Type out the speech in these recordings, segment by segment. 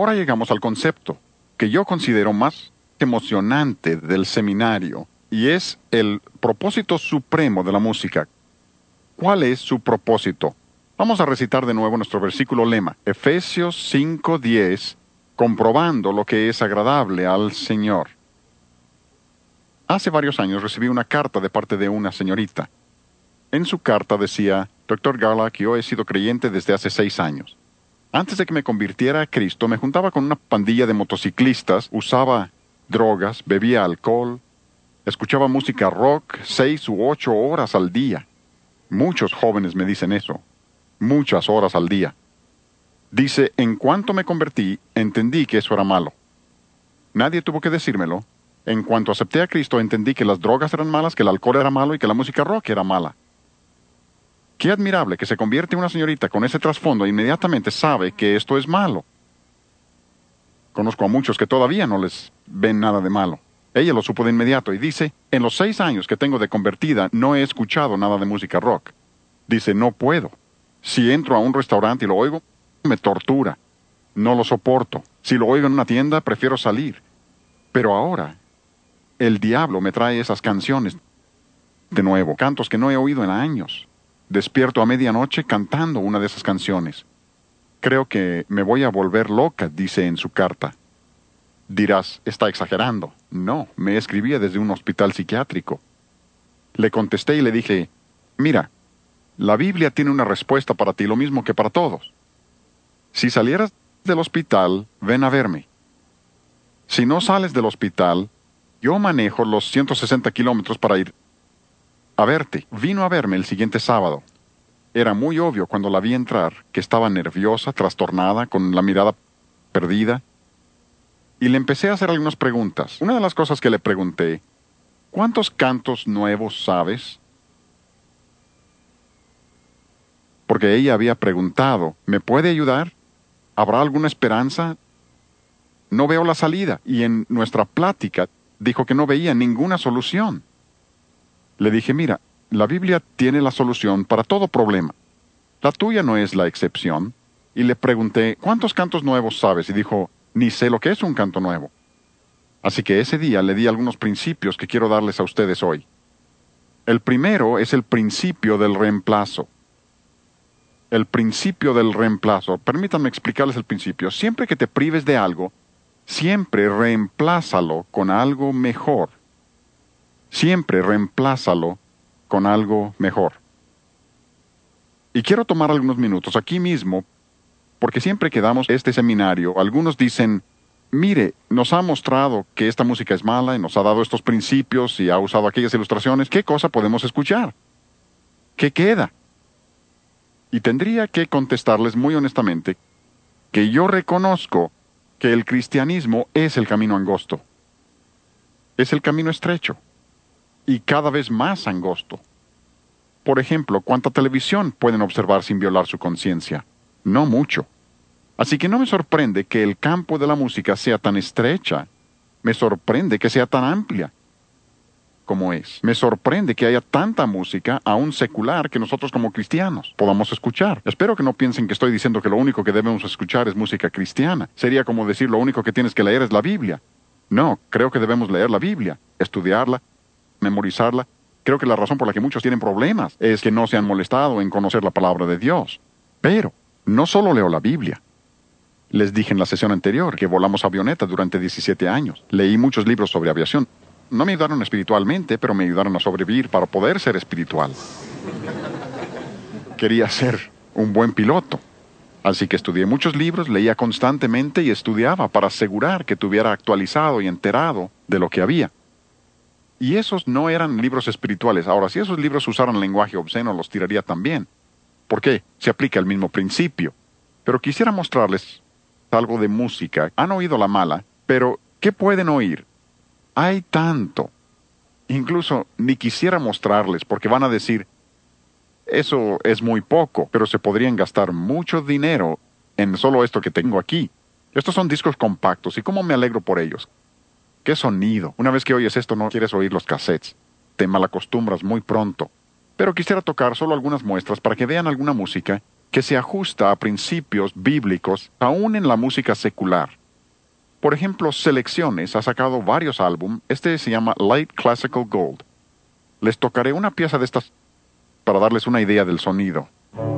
Ahora llegamos al concepto que yo considero más emocionante del seminario, y es el propósito supremo de la música. ¿Cuál es su propósito? Vamos a recitar de nuevo nuestro versículo lema, Efesios 5:10, comprobando lo que es agradable al Señor. Hace varios años recibí una carta de parte de una señorita. En su carta decía: Dr. Garlock, yo he sido creyente desde hace 6 años. Antes de que me convirtiera a Cristo, me juntaba con una pandilla de motociclistas, usaba drogas, bebía alcohol, escuchaba música rock 6 u 8 horas al día. Muchos jóvenes me dicen eso. Muchas horas al día. Dice, en cuanto me convertí, entendí que eso era malo. Nadie tuvo que decírmelo. En cuanto acepté a Cristo, entendí que las drogas eran malas, que el alcohol era malo y que la música rock era mala. Qué admirable que se convierte una señorita con ese trasfondo e inmediatamente sabe que esto es malo. Conozco a muchos que todavía no les ven nada de malo. Ella lo supo de inmediato y dice, en los 6 años que tengo de convertida no he escuchado nada de música rock. Dice, no puedo. Si entro a un restaurante y lo oigo, me tortura. No lo soporto. Si lo oigo en una tienda, prefiero salir. Pero ahora, el diablo me trae esas canciones de nuevo, cantos que no he oído en años. Despierto a medianoche cantando una de esas canciones. Creo que me voy a volver loca, dice en su carta. Dirás, está exagerando. No, me escribía desde un hospital psiquiátrico. Le contesté y le dije, mira, la Biblia tiene una respuesta para ti, lo mismo que para todos. Si salieras del hospital, ven a verme. Si no sales del hospital, yo manejo los 160 kilómetros para ir a verte. Vino a verme el siguiente sábado. Era muy obvio cuando la vi entrar que estaba nerviosa, trastornada, con la mirada perdida. Y le empecé a hacer algunas preguntas. Una de las cosas que le pregunté, ¿cuántos cantos nuevos sabes? Porque ella había preguntado, ¿me puede ayudar? ¿Habrá alguna esperanza? No veo la salida. Y en nuestra plática dijo que no veía ninguna solución. Le dije, mira, la Biblia tiene la solución para todo problema. La tuya no es la excepción. Y le pregunté, ¿cuántos cantos nuevos sabes? Y dijo, ni sé lo que es un canto nuevo. Así que ese día le di algunos principios que quiero darles a ustedes hoy. El primero es el principio del reemplazo. El principio del reemplazo. Permítanme explicarles el principio. Siempre que te prives de algo, siempre reemplázalo con algo mejor. Siempre reemplázalo con algo mejor. Y quiero tomar algunos minutos aquí mismo, porque siempre que damos este seminario, algunos dicen, mire, nos ha mostrado que esta música es mala y nos ha dado estos principios y ha usado aquellas ilustraciones, ¿qué cosa podemos escuchar? ¿Qué queda? Y tendría que contestarles muy honestamente que yo reconozco que el cristianismo es el camino angosto. Es el camino estrecho. Y cada vez más angosto. Por ejemplo, ¿cuánta televisión pueden observar sin violar su conciencia? No mucho. Así que no me sorprende que el campo de la música sea tan estrecha. Me sorprende que sea tan amplia como es. Me sorprende que haya tanta música, aún secular, que nosotros como cristianos podamos escuchar. Espero que no piensen que estoy diciendo que lo único que debemos escuchar es música cristiana. Sería como decir lo único que tienes que leer es la Biblia. No, creo que debemos leer la Biblia, estudiarla, memorizarla. Creo que la razón por la que muchos tienen problemas es que no se han molestado en conocer la palabra de Dios. Pero no solo leo la Biblia. Les dije en la sesión anterior que volamos avioneta durante 17 años. Leí muchos libros sobre aviación. No me ayudaron espiritualmente, pero me ayudaron a sobrevivir para poder ser espiritual. Quería ser un buen piloto. Así que estudié muchos libros, leía constantemente y estudiaba para asegurar que estuviera actualizado y enterado de lo que había. Y esos no eran libros espirituales. Ahora, si esos libros usaran lenguaje obsceno, los tiraría también. ¿Por qué? Se aplica el mismo principio. Pero quisiera mostrarles algo de música. Han oído la mala, pero ¿qué pueden oír? Hay tanto. Incluso ni quisiera mostrarles, porque van a decir, eso es muy poco, pero se podrían gastar mucho dinero en solo esto que tengo aquí. Estos son discos compactos, y cómo me alegro por ellos. ¡Qué sonido! Una vez que oyes esto no quieres oír los cassettes. Te malacostumbras muy pronto. Pero quisiera tocar solo algunas muestras para que vean alguna música que se ajusta a principios bíblicos aún en la música secular. Por ejemplo, Selecciones ha sacado varios álbumes. Este se llama Light Classical Gold. Les tocaré una pieza de estas para darles una idea del sonido.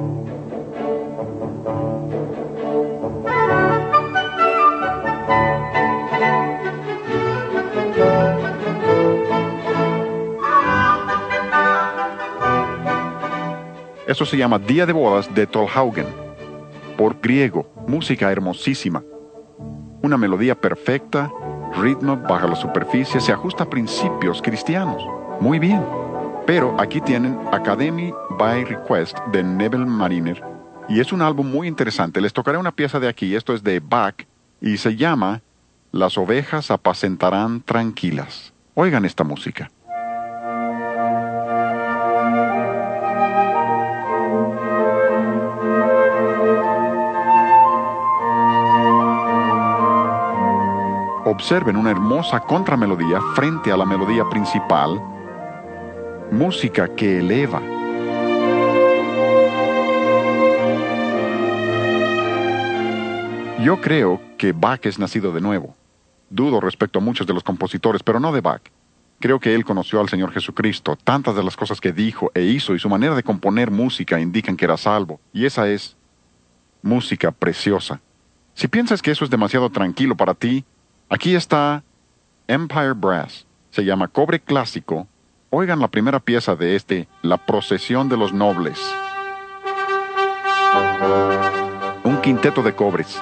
Eso se llama Día de Bodas de Tolhaugen. Por griego, música hermosísima. Una melodía perfecta, ritmo bajo la superficie, se ajusta a principios cristianos. Muy bien. Pero aquí tienen Academy by Request de Neville Mariner. Y es un álbum muy interesante. Les tocaré una pieza de aquí. Esto es de Bach y se llama Las ovejas apacentarán tranquilas. Oigan esta música. Observen una hermosa contramelodía frente a la melodía principal. Música que eleva. Yo creo que Bach es nacido de nuevo. Dudo respecto a muchos de los compositores, pero no de Bach. Creo que él conoció al Señor Jesucristo. Tantas de las cosas que dijo e hizo y su manera de componer música indican que era salvo. Y esa es música preciosa. Si piensas que eso es demasiado tranquilo para ti, aquí está Empire Brass. Se llama Cobre Clásico. Oigan la primera pieza de La Procesión de los Nobles. Un quinteto de cobres.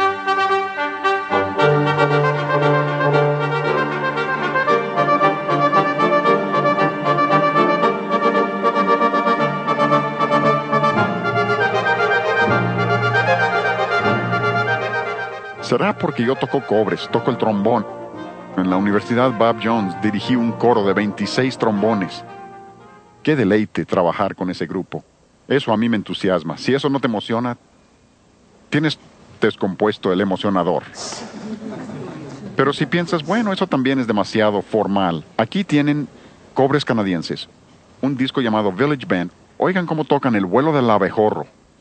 ¿Será porque yo toco cobres, toco el trombón? En la Universidad Bob Jones dirigí un coro de 26 trombones. Qué deleite trabajar con ese grupo. Eso a mí me entusiasma. Si eso no te emociona, tienes descompuesto el emocionador. Pero si piensas, bueno, eso también es demasiado formal. Aquí tienen Cobres Canadienses, un disco llamado Village Band. Oigan cómo tocan el vuelo del abejorro.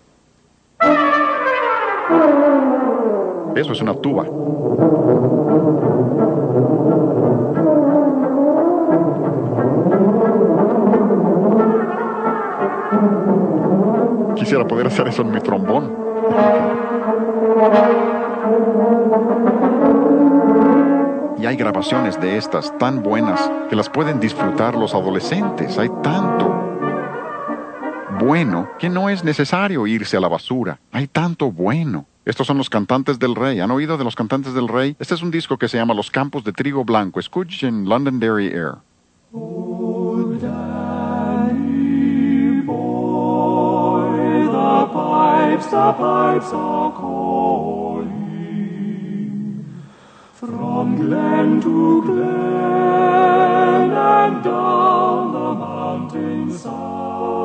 Eso es una tuba. Quisiera poder hacer eso en mi trombón. Y hay grabaciones de estas tan buenas que las pueden disfrutar los adolescentes. Hay tanto bueno que no es necesario irse a la basura. Hay tanto bueno. Estos son los Cantantes del Rey. ¿Han oído de los Cantantes del Rey? Este es un disco que se llama Los Campos de Trigo Blanco. Escuchen Londonderry Air. Oh, Daddy boy, the pipes are calling from glen to glen and down the mountainside.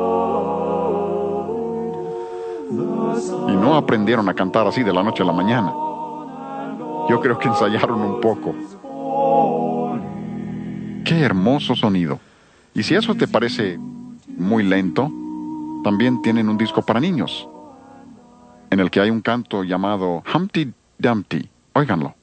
Y no aprendieron a cantar así de la noche a la mañana. Yo creo que ensayaron un poco. ¡Qué hermoso sonido! Y si eso te parece muy lento, también tienen un disco para niños, en el que hay un canto llamado Humpty Dumpty. Óiganlo.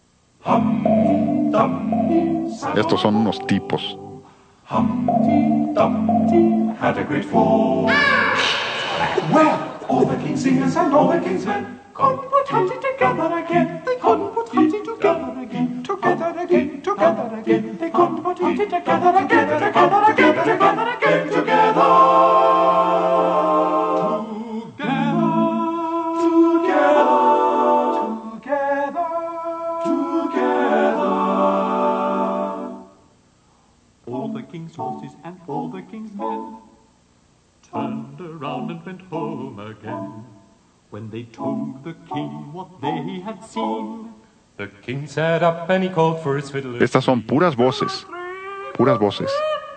Estos son unos tipos. Humpty Dumpty had a great fall. Well, all the king's singers and all the king's men couldn't put Humpty together again. They couldn't put Humpty together again. Together again, together again. They couldn't put Humpty together again. Together again, together again, together. All the king's horses and all the king's men turned around and went home again. When they told the king what they had seen, the king sat up and he called for his fiddle. Estas son puras voces. Puras voces.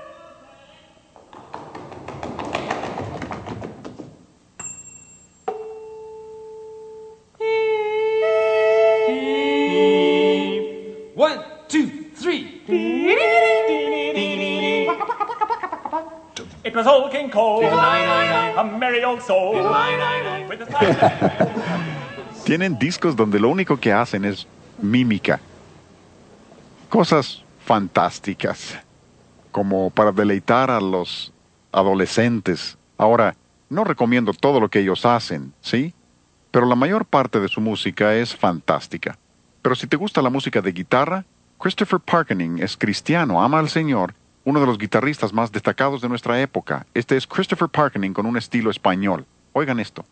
One, two, three. It was old King Cole, a merry old soul, Tienen discos donde lo único que hacen es mímica. Cosas fantásticas, como para deleitar a los adolescentes. Ahora, no recomiendo todo lo que ellos hacen, ¿sí? Pero la mayor parte de su música es fantástica. Pero si te gusta la música de guitarra, Christopher Parkening es cristiano, ama al Señor, uno de los guitarristas más destacados de nuestra época. Este es Christopher Parkening con un estilo español. Oigan esto.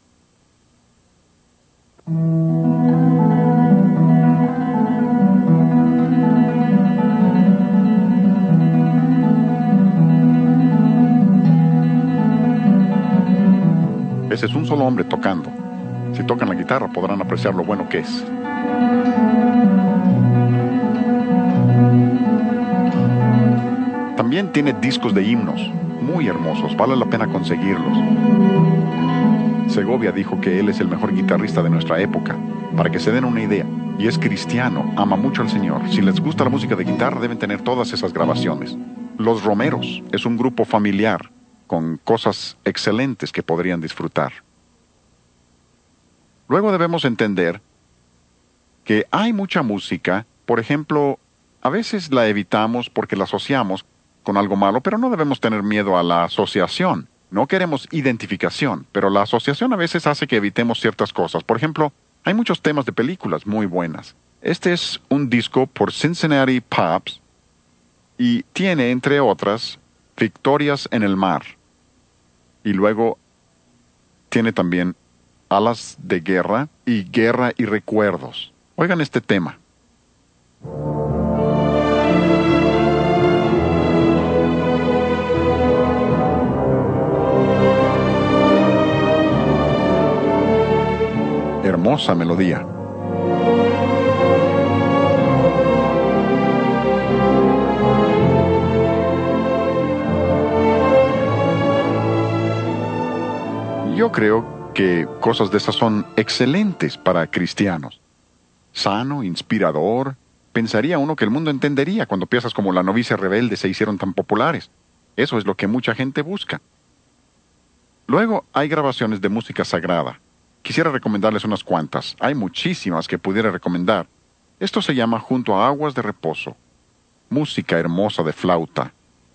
Ese es un solo hombre tocando. Si tocan la guitarra podrán apreciar lo bueno que es. También tiene discos de himnos, muy hermosos, vale la pena conseguirlos. Segovia dijo que él es el mejor guitarrista de nuestra época, para que se den una idea. Y es cristiano, ama mucho al Señor. Si les gusta la música de guitarra deben tener todas esas grabaciones. Los Romeros es un grupo familiar, con cosas excelentes que podrían disfrutar. Luego debemos entender que hay mucha música, por ejemplo, a veces la evitamos porque la asociamos con algo malo, pero no debemos tener miedo a la asociación. No queremos identificación, pero la asociación a veces hace que evitemos ciertas cosas. Por ejemplo, hay muchos temas de películas muy buenas. Este es un disco por Cincinnati Pops y tiene, entre otras, Victorias en el Mar. Y luego tiene también Alas de Guerra y Recuerdos. Oigan este tema. Hermosa melodía. Yo creo que cosas de esas son excelentes para cristianos. Sano, inspirador. Pensaría uno que el mundo entendería cuando piezas como La novicia rebelde se hicieron tan populares. Eso es lo que mucha gente busca. Luego hay grabaciones de música sagrada. Quisiera recomendarles unas cuantas. Hay muchísimas que pudiera recomendar. Esto se llama Junto a aguas de reposo. Música hermosa de flauta.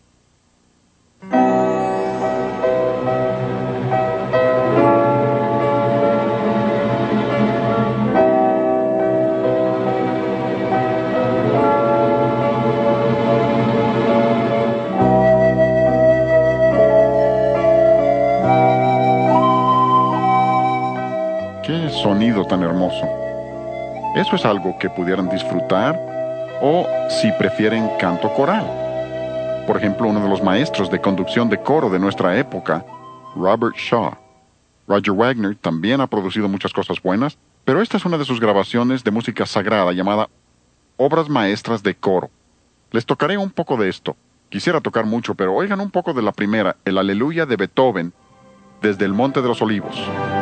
¡Qué sonido tan hermoso! Eso es algo que pudieran disfrutar o si prefieren canto coral. Por ejemplo, uno de los maestros de conducción de coro de nuestra época, Robert Shaw. Roger Wagner también ha producido muchas cosas buenas, pero esta es una de sus grabaciones de música sagrada llamada Obras Maestras de Coro. Les tocaré un poco de esto. Quisiera tocar mucho, pero oigan un poco de la primera, el Aleluya de Beethoven, desde el Monte de los Olivos.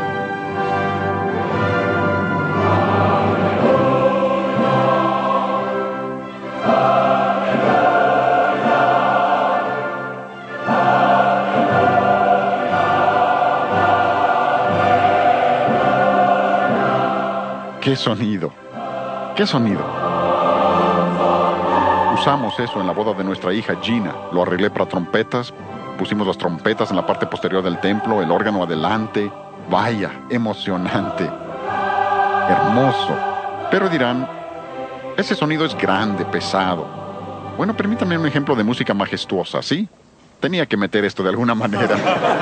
¡Qué sonido! ¡Qué sonido! Usamos eso en la boda de nuestra hija Gina. Lo arreglé para trompetas. Pusimos las trompetas en la parte posterior del templo, el órgano adelante. ¡Vaya! Emocionante. Hermoso. Pero dirán, ese sonido es grande, pesado. Bueno, permítanme un ejemplo de música majestuosa, ¿sí? Tenía que meter esto de alguna manera.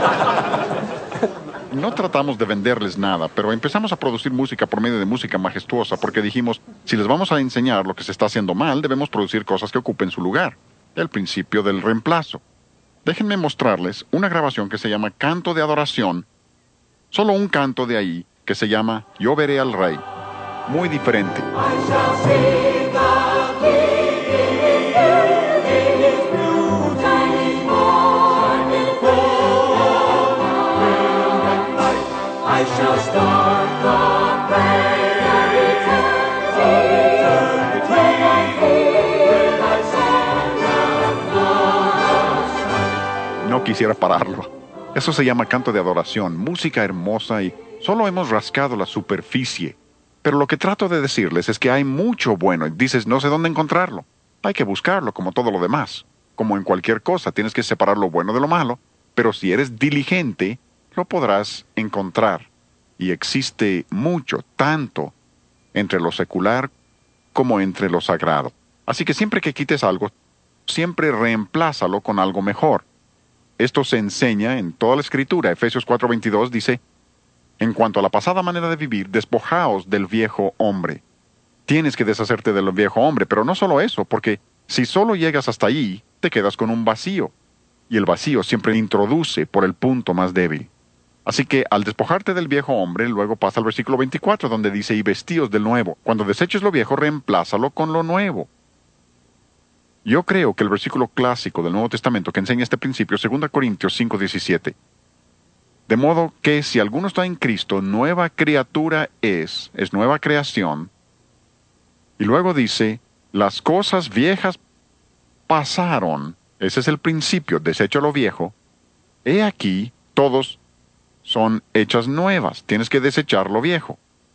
No tratamos de venderles nada, pero empezamos a producir música por medio de música majestuosa porque dijimos, si les vamos a enseñar lo que se está haciendo mal, debemos producir cosas que ocupen su lugar. El principio del reemplazo. Déjenme mostrarles una grabación que se llama Canto de Adoración. Solo un canto de ahí que se llama Yo veré al Rey. Muy diferente. I shall start the praise, No quisiera pararlo. Eso se llama canto de adoración, música hermosa y Solo hemos rascado la superficie. Pero lo que trato de decirles es que hay mucho bueno. Y dices, no sé dónde encontrarlo. Hay que buscarlo como todo lo demás. Como en cualquier cosa, tienes que separar lo bueno de lo malo. Pero si eres diligente, lo podrás encontrar. Y existe mucho, tanto, entre lo secular como entre lo sagrado. Así que siempre que quites algo, siempre reemplázalo con algo mejor. Esto se enseña en toda la Escritura. Efesios 4:22 dice, en cuanto a la pasada manera de vivir, despojaos del viejo hombre. Tienes que deshacerte del viejo hombre, pero no solo eso, porque si solo llegas hasta ahí, te quedas con un vacío. Y el vacío siempre introduce por el punto más débil. Así que al despojarte del viejo hombre, luego pasa al versículo 24, donde dice, y vestíos del nuevo. Cuando deseches lo viejo, reemplázalo con lo nuevo. Yo creo que el versículo clásico del Nuevo Testamento que enseña este principio, 2 Corintios 5:17. De modo que si alguno está en Cristo, nueva criatura es nueva creación. Y luego dice, las cosas viejas pasaron. Ese es el principio, desecho lo viejo. He aquí, todos son hechas nuevas. Tienes que desechar lo viejo.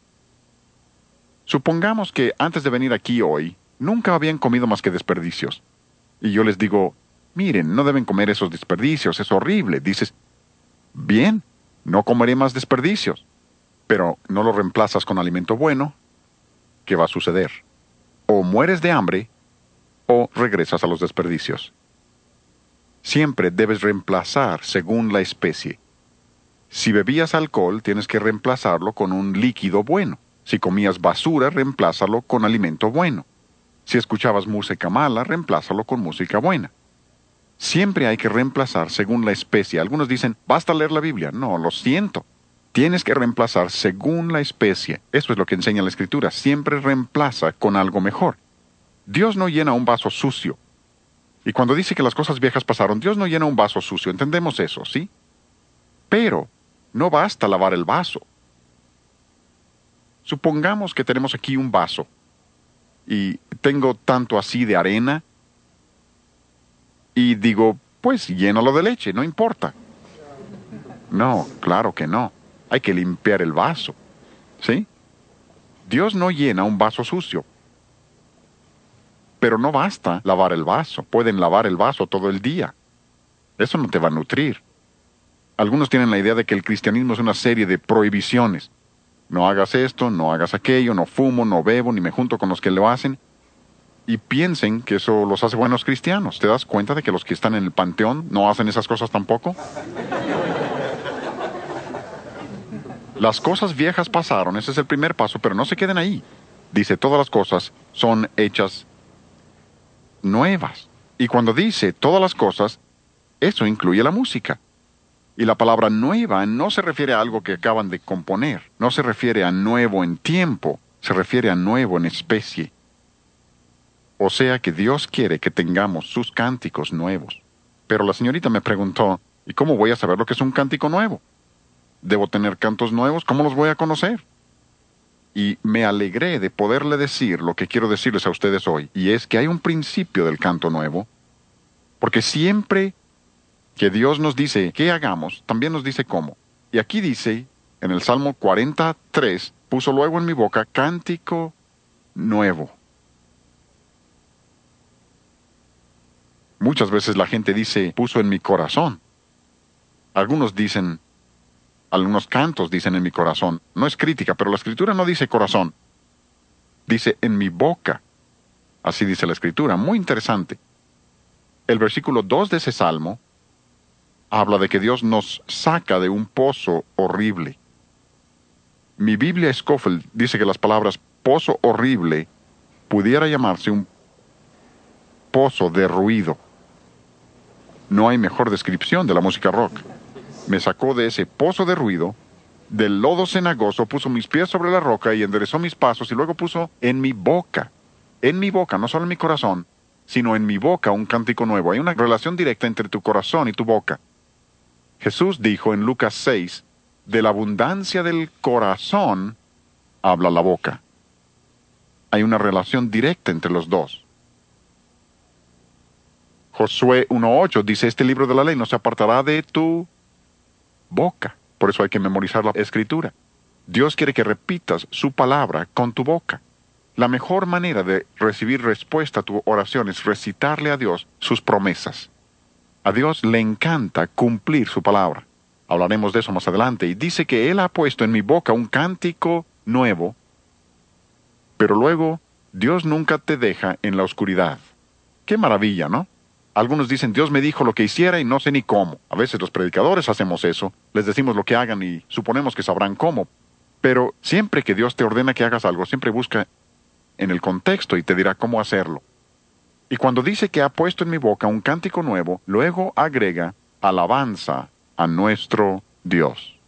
Supongamos que antes de venir aquí hoy, nunca habían comido más que desperdicios. Y yo les digo, miren, no deben comer esos desperdicios, es horrible. Dices, bien, no comeré más desperdicios. Pero no lo reemplazas con alimento bueno, ¿qué va a suceder? O mueres de hambre, o regresas a los desperdicios. Siempre debes reemplazar según la especie. Si bebías alcohol, tienes que reemplazarlo con un líquido bueno. Si comías basura, reemplázalo con alimento bueno. Si escuchabas música mala, reemplázalo con música buena. Siempre hay que reemplazar según la especie. Algunos dicen, basta leer la Biblia. No, lo siento. Tienes que reemplazar según la especie. Eso es lo que enseña la Escritura. Siempre reemplaza con algo mejor. Dios no llena un vaso sucio. Y cuando dice que las cosas viejas pasaron, Dios no llena un vaso sucio. Entendemos eso, ¿sí? Pero no basta lavar el vaso. Supongamos que tenemos aquí un vaso y tengo tanto así de arena y digo, pues llénalo de leche, no importa. No, claro que no. Hay que limpiar el vaso, ¿sí? Dios no llena un vaso sucio. Pero no basta lavar el vaso. Pueden lavar el vaso todo el día. Eso no te va a nutrir. Algunos tienen la idea de que el cristianismo es una serie de prohibiciones. No hagas esto, no hagas aquello, no fumo, no bebo, ni me junto con los que lo hacen. Y piensen que eso los hace buenos cristianos. ¿Te das cuenta de que los que están en el panteón no hacen esas cosas tampoco? Las cosas viejas pasaron, ese es el primer paso, pero no se queden ahí. Dice, todas las cosas son hechas nuevas. Y cuando dice todas las cosas, eso incluye la música. Y la palabra nueva no se refiere a algo que acaban de componer, no se refiere a nuevo en tiempo, se refiere a nuevo en especie. O sea que Dios quiere que tengamos sus cánticos nuevos. Pero la señorita me preguntó, ¿y cómo voy a saber lo que es un cántico nuevo? ¿Debo tener cantos nuevos? ¿Cómo los voy a conocer? Y me alegré de poderle decir lo que quiero decirles a ustedes hoy, y es que hay un principio del canto nuevo, porque siempre que Dios nos dice qué hagamos, también nos dice cómo. Y aquí dice, en el Salmo 43, puso luego en mi boca cántico nuevo. Muchas veces la gente dice, puso en mi corazón. Algunos cantos dicen en mi corazón. No es crítica, pero la Escritura no dice corazón. Dice en mi boca. Así dice la Escritura. Muy interesante. El versículo 2 de ese Salmo habla de que Dios nos saca de un pozo horrible. Mi Biblia Scofield dice que las palabras pozo horrible pudiera llamarse un pozo de ruido. No hay mejor descripción de la música rock. Me sacó de ese pozo de ruido, del lodo cenagoso, puso mis pies sobre la roca y enderezó mis pasos y luego puso en mi boca, no solo en mi corazón, sino en mi boca un cántico nuevo. Hay una relación directa entre tu corazón y tu boca. Jesús dijo en Lucas 6, de la abundancia del corazón habla la boca. Hay una relación directa entre los dos. Josué 1:8 dice, este libro de la ley no se apartará de tu boca. Por eso hay que memorizar la Escritura. Dios quiere que repitas su palabra con tu boca. La mejor manera de recibir respuesta a tu oración es recitarle a Dios sus promesas. A Dios le encanta cumplir su palabra. Hablaremos de eso más adelante. Y dice que Él ha puesto en mi boca un cántico nuevo. Pero luego, Dios nunca te deja en la oscuridad. Qué maravilla, ¿no? Algunos dicen, Dios me dijo lo que hiciera y no sé ni cómo. A veces los predicadores hacemos eso. Les decimos lo que hagan y suponemos que sabrán cómo. Pero siempre que Dios te ordena que hagas algo, siempre busca en el contexto y te dirá cómo hacerlo. Y cuando dice que ha puesto en mi boca un cántico nuevo, luego agrega alabanza a nuestro Dios.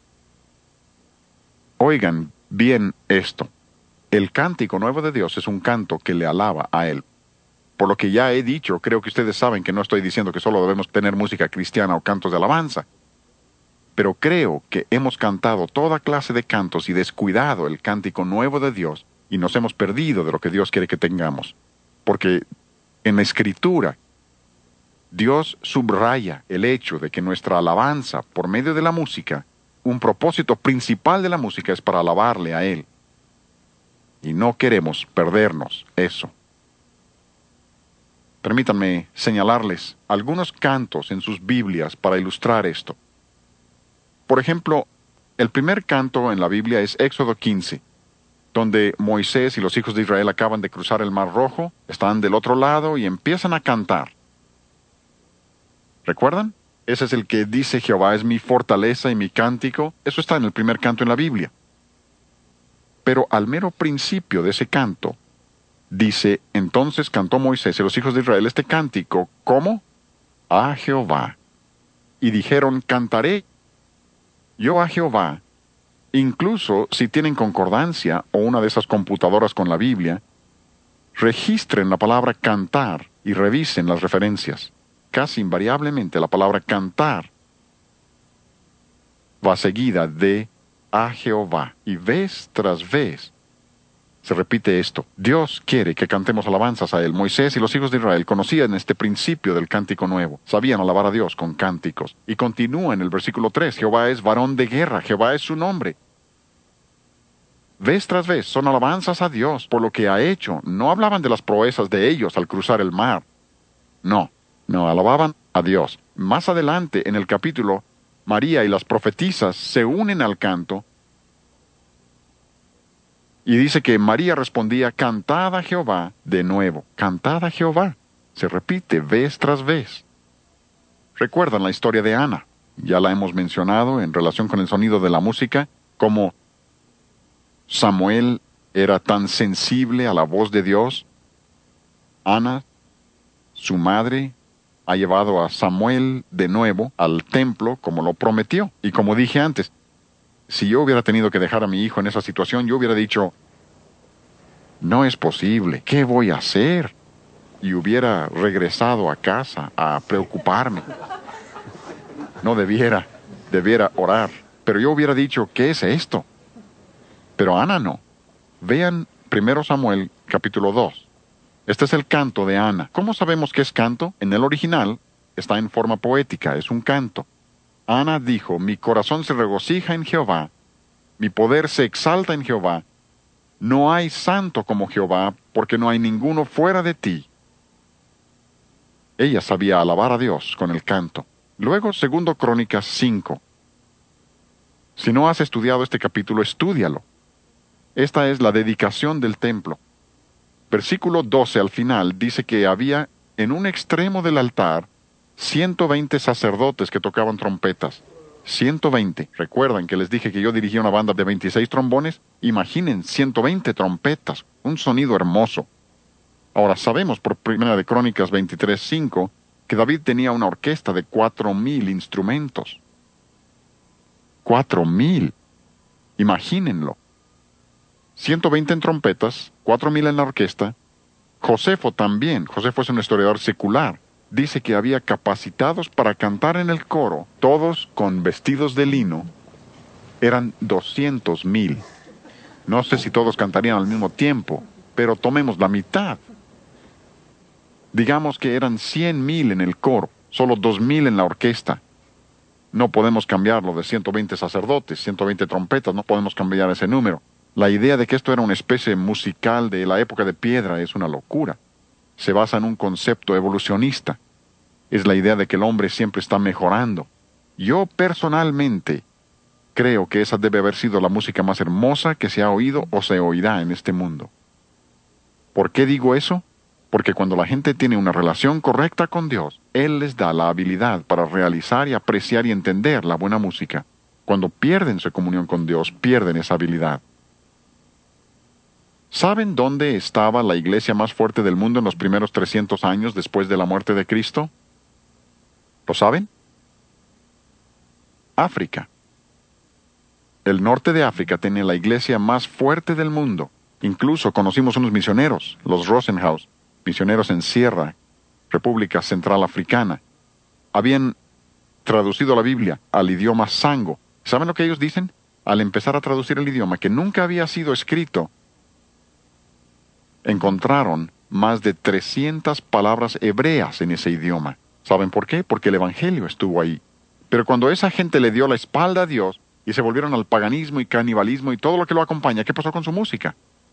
Oigan bien esto. El cántico nuevo de Dios es un canto que le alaba a Él. Por lo que ya he dicho, creo que ustedes saben que no estoy diciendo que solo debemos tener música cristiana o cantos de alabanza. Pero creo que hemos cantado toda clase de cantos y descuidado el cántico nuevo de Dios y nos hemos perdido de lo que Dios quiere que tengamos. Porque en la Escritura, Dios subraya el hecho de que nuestra alabanza por medio de la música, un propósito principal de la música es para alabarle a Él. Y no queremos perdernos eso. Permítanme señalarles algunos cantos en sus Biblias para ilustrar esto. Por ejemplo, el primer canto en la Biblia es Éxodo 15, donde Moisés y los hijos de Israel acaban de cruzar el Mar Rojo, están del otro lado y empiezan a cantar. ¿Recuerdan? Ese es el que dice Jehová es mi fortaleza y mi cántico. Eso está en el primer canto en la Biblia. Pero al mero principio de ese canto, dice, entonces cantó Moisés y los hijos de Israel este cántico, ¿cómo? A Jehová. Y dijeron, cantaré yo a Jehová. Incluso si tienen concordancia o una de esas computadoras con la Biblia, registren la palabra cantar y revisen las referencias. Casi invariablemente la palabra cantar va seguida de a Jehová. Y vez tras vez se repite esto. Dios quiere que cantemos alabanzas a Él. Moisés y los hijos de Israel conocían este principio del cántico nuevo. Sabían alabar a Dios con cánticos. Y continúa en el versículo 3. Jehová es varón de guerra. Jehová es su nombre. Vez tras vez son alabanzas a Dios por lo que ha hecho. No hablaban de las proezas de ellos al cruzar el mar. No, alababan a Dios. Más adelante en el capítulo, María y las profetisas se unen al canto. Y dice que María respondía, cantad a Jehová de nuevo. Cantad a Jehová. Se repite vez tras vez. ¿Recuerdan la historia de Ana? Ya la hemos mencionado en relación con el sonido de la música, como Samuel era tan sensible a la voz de Dios. Ana, su madre, ha llevado a Samuel de nuevo al templo como lo prometió. Y como dije antes, si yo hubiera tenido que dejar a mi hijo en esa situación, yo hubiera dicho, no es posible, ¿qué voy a hacer? Y hubiera regresado a casa a preocuparme. No debiera orar. Pero yo hubiera dicho, ¿qué es esto? Pero Ana no. Vean 1 Samuel capítulo 2. Este es el canto de Ana. ¿Cómo sabemos que es canto? En el original está en forma poética, es un canto. Ana dijo, mi corazón se regocija en Jehová, mi poder se exalta en Jehová. No hay santo como Jehová, porque no hay ninguno fuera de ti. Ella sabía alabar a Dios con el canto. Luego, 2 Crónicas 5. Si no has estudiado este capítulo, estúdialo. Esta es la dedicación del templo. Versículo 12 al final dice que había en un extremo del altar 120 sacerdotes que tocaban trompetas. 120. ¿Recuerdan que les dije que yo dirigía una banda de 26 trombones? Imaginen 120 trompetas. Un sonido hermoso. Ahora sabemos por 1 Crónicas 23:5 que David tenía una orquesta de 4,000 instrumentos. 4,000. Imagínenlo. 120 en trompetas, 4,000 en la orquesta. Josefo también. Josefo es un historiador secular. Dice que había capacitados para cantar en el coro, todos con vestidos de lino. Eran 200,000. No sé si todos cantarían al mismo tiempo, pero tomemos la mitad. Digamos que eran 100,000 en el coro, solo 2,000 en la orquesta. No podemos cambiarlo de 120 sacerdotes, 120 trompetas, no podemos cambiar ese número. La idea de que esto era una especie musical de la época de piedra es una locura. Se basa en un concepto evolucionista. Es la idea de que el hombre siempre está mejorando. Yo personalmente creo que esa debe haber sido la música más hermosa que se ha oído o se oirá en este mundo. ¿Por qué digo eso? Porque cuando la gente tiene una relación correcta con Dios, Él les da la habilidad para realizar y apreciar y entender la buena música. Cuando pierden su comunión con Dios, pierden esa habilidad. ¿Saben dónde estaba la iglesia más fuerte del mundo en los primeros 300 años después de la muerte de Cristo? ¿Lo saben? África. El norte de África tenía la iglesia más fuerte del mundo. Incluso conocimos unos misioneros, los Rosenhaus, misioneros en Sierra, República Central Africana. Habían traducido la Biblia al idioma Sango. ¿Saben lo que ellos dicen? Al empezar a traducir el idioma que nunca había sido escrito, encontraron más de 300 palabras hebreas en ese idioma. ¿Saben por qué? Porque el Evangelio estuvo ahí. Pero cuando esa gente le dio la espalda a Dios y se volvieron al paganismo y canibalismo y todo lo que lo acompaña, ¿qué pasó con su música?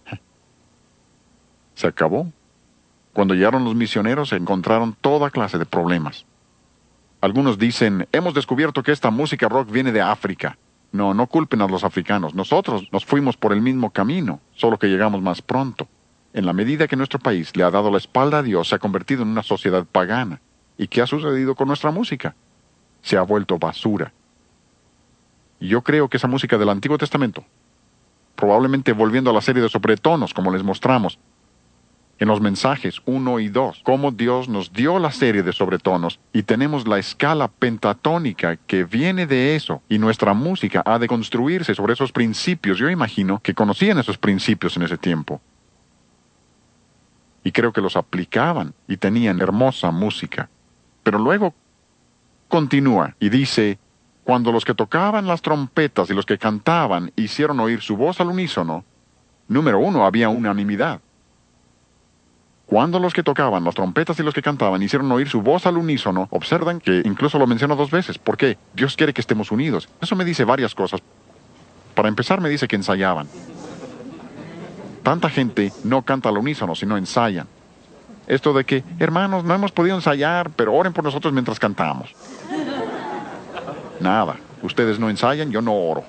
Se acabó. Cuando llegaron los misioneros se encontraron toda clase de problemas. Algunos dicen, hemos descubierto que esta música rock viene de África. No, no culpen a los africanos. Nosotros nos fuimos por el mismo camino, solo que llegamos más pronto. En la medida que nuestro país le ha dado la espalda a Dios, se ha convertido en una sociedad pagana. ¿Y qué ha sucedido con nuestra música? Se ha vuelto basura. Y yo creo que esa música del Antiguo Testamento, probablemente volviendo a la serie de sobretonos, como les mostramos, en los mensajes 1 y 2, cómo Dios nos dio la serie de sobretonos y tenemos la escala pentatónica que viene de eso, y nuestra música ha de construirse sobre esos principios. Yo imagino que conocían esos principios en ese tiempo. Y creo que los aplicaban y tenían hermosa música. Pero luego continúa y dice, cuando los que tocaban las trompetas y los que cantaban hicieron oír su voz al unísono, número 1, había unanimidad. Cuando los que tocaban las trompetas y los que cantaban hicieron oír su voz al unísono, observan que incluso lo menciona 2 veces. ¿Por qué? Dios quiere que estemos unidos. Eso me dice varias cosas. Para empezar, me dice que ensayaban. Tanta gente no canta al unísono, sino ensayan. Esto de que, hermanos, no hemos podido ensayar, pero oren por nosotros mientras cantamos. Nada. Ustedes no ensayan, yo no oro.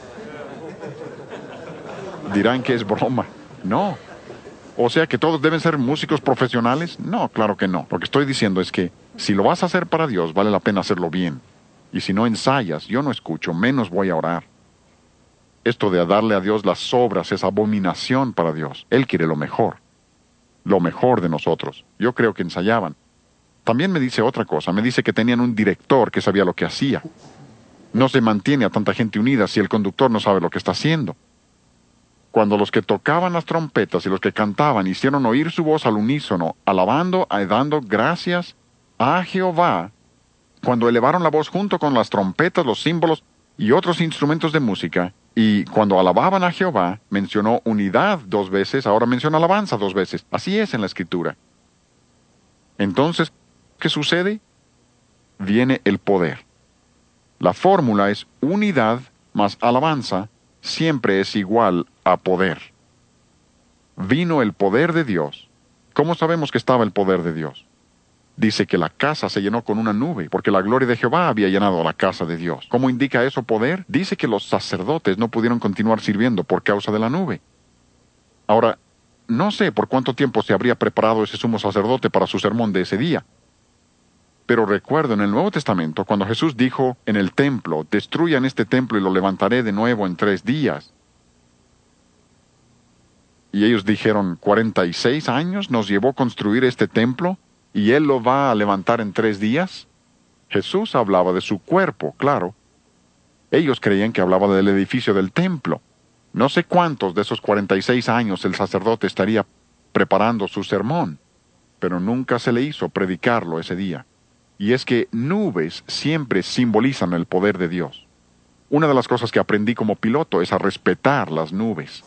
Dirán que es broma. No. O sea que todos deben ser músicos profesionales. No, claro que no. Lo que estoy diciendo es que si lo vas a hacer para Dios, vale la pena hacerlo bien. Y si no ensayas, yo no escucho, menos voy a orar. Esto de darle a Dios las obras es abominación para Dios. Él quiere lo mejor de nosotros. Yo creo que ensayaban. También me dice otra cosa. Me dice que tenían un director que sabía lo que hacía. No se mantiene a tanta gente unida si el conductor no sabe lo que está haciendo. Cuando los que tocaban las trompetas y los que cantaban hicieron oír su voz al unísono, alabando y dando gracias a Jehová, cuando elevaron la voz junto con las trompetas, los símbolos y otros instrumentos de música, y cuando alababan a Jehová, mencionó unidad 2 veces, ahora menciona alabanza 2 veces. Así es en la Escritura. Entonces, ¿qué sucede? Viene el poder. La fórmula es unidad más alabanza, siempre es igual a poder. Vino el poder de Dios. ¿Cómo sabemos que estaba el poder de Dios? Dice que la casa se llenó con una nube, porque la gloria de Jehová había llenado la casa de Dios. ¿Cómo indica eso poder? Dice que los sacerdotes no pudieron continuar sirviendo por causa de la nube. Ahora, no sé por cuánto tiempo se habría preparado ese sumo sacerdote para su sermón de ese día. Pero recuerdo en el Nuevo Testamento, cuando Jesús dijo en el templo, destruyan este templo y lo levantaré de nuevo en 3 días. Y ellos dijeron, 46 años nos llevó construir este templo, ¿y Él lo va a levantar en 3 días? Jesús hablaba de su cuerpo, claro. Ellos creían que hablaba del edificio del templo. No sé cuántos de esos 46 años el sacerdote estaría preparando su sermón, pero nunca se le hizo predicarlo ese día. Y es que nubes siempre simbolizan el poder de Dios. Una de las cosas que aprendí como piloto es a respetar las nubes.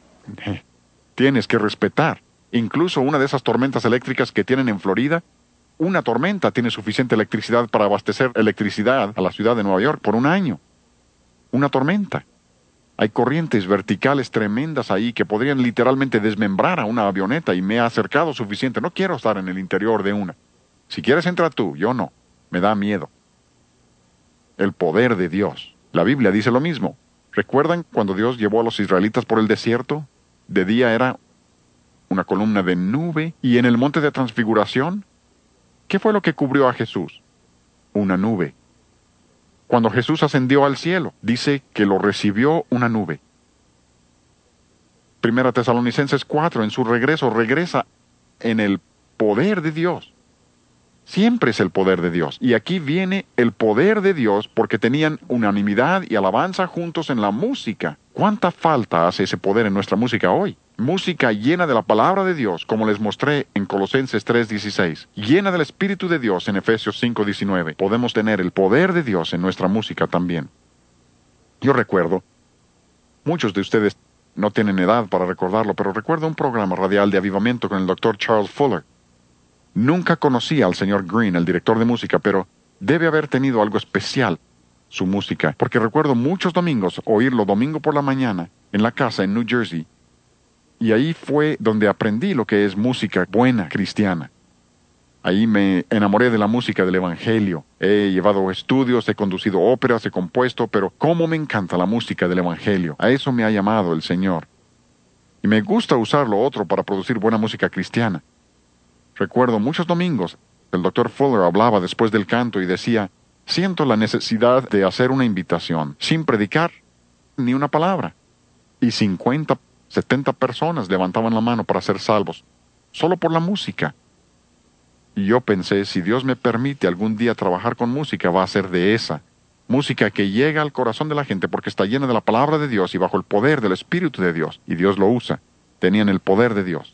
Tienes que respetar. Incluso una de esas tormentas eléctricas que tienen en Florida, Una tormenta tiene suficiente electricidad para abastecer electricidad a la ciudad de Nueva York por un año. Una tormenta. Hay corrientes verticales tremendas ahí que podrían literalmente desmembrar a una avioneta y me he acercado suficiente. No quiero estar en el interior de una. Si quieres entra tú, yo no. Me da miedo. El poder de Dios. La Biblia dice lo mismo. ¿Recuerdan cuando Dios llevó a los israelitas por el desierto? De día era una columna de nube y en el monte de transfiguración, ¿qué fue lo que cubrió a Jesús? Una nube. Cuando Jesús ascendió al cielo, dice que lo recibió una nube. Primera Tesalonicenses 4, en su regreso, regresa en el poder de Dios. Siempre es el poder de Dios. Y aquí viene el poder de Dios porque tenían unanimidad y alabanza juntos en la música. ¿Cuánta falta hace ese poder en nuestra música hoy? Música llena de la palabra de Dios, como les mostré en Colosenses 3:16. Llena del Espíritu de Dios en Efesios 5:19. Podemos tener el poder de Dios en nuestra música también. Yo recuerdo, muchos de ustedes no tienen edad para recordarlo, pero recuerdo un programa radial de avivamiento con el Dr. Charles Fuller. Nunca conocí al señor Green, el director de música, pero debe haber tenido algo especial su música, porque recuerdo muchos domingos oírlo domingo por la mañana en la casa en New Jersey, y ahí fue donde aprendí lo que es música buena cristiana. Ahí me enamoré de la música del Evangelio. He llevado estudios, he conducido óperas, he compuesto, pero cómo me encanta la música del Evangelio. A eso me ha llamado el Señor. Y me gusta usar lo otro para producir buena música cristiana. Recuerdo muchos domingos, el Dr. Fuller hablaba después del canto y decía, siento la necesidad de hacer una invitación, sin predicar ni una palabra. Y 50, 70 personas levantaban la mano para ser salvos, solo por la música. Y yo pensé, si Dios me permite algún día trabajar con música, va a ser de esa. Música que llega al corazón de la gente porque está llena de la palabra de Dios y bajo el poder del Espíritu de Dios. Y Dios lo usa. Tenían el poder de Dios.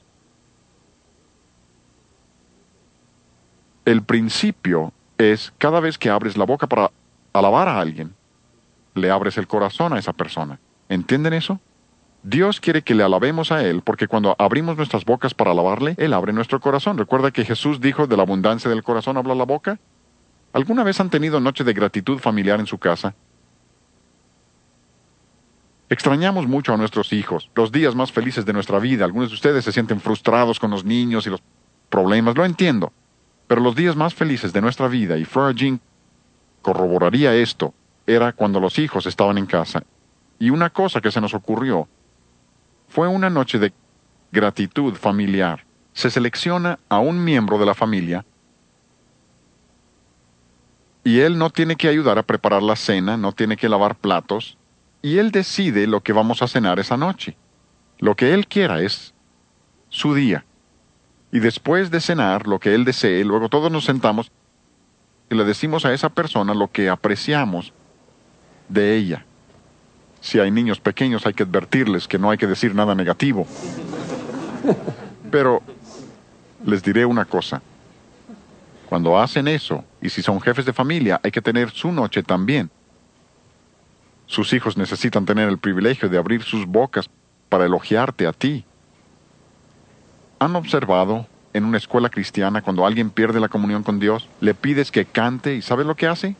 El principio es, cada vez que abres la boca para alabar a alguien, le abres el corazón a esa persona. ¿Entienden eso? Dios quiere que le alabemos a Él, porque cuando abrimos nuestras bocas para alabarle, Él abre nuestro corazón. ¿Recuerda que Jesús dijo, de la abundancia del corazón habla la boca? ¿Alguna vez han tenido noche de gratitud familiar en su casa? Extrañamos mucho a nuestros hijos, los días más felices de nuestra vida. Algunos de ustedes se sienten frustrados con los niños y los problemas, lo entiendo. Pero los días más felices de nuestra vida, y Flora Jean corroboraría esto, era cuando los hijos estaban en casa. Y una cosa que se nos ocurrió fue una noche de gratitud familiar. Se selecciona a un miembro de la familia y él no tiene que ayudar a preparar la cena, no tiene que lavar platos, y él decide lo que vamos a cenar esa noche. Lo que él quiera es su día. Y después de cenar, lo que él desee, luego todos nos sentamos y le decimos a esa persona lo que apreciamos de ella. Si hay niños pequeños hay que advertirles que no hay que decir nada negativo. Pero les diré una cosa. Cuando hacen eso, y si son jefes de familia, hay que tener su noche también. Sus hijos necesitan tener el privilegio de abrir sus bocas para elogiarte a ti. ¿Han observado en una escuela cristiana cuando alguien pierde la comunión con Dios, le pides que cante y ¿sabes lo que hace?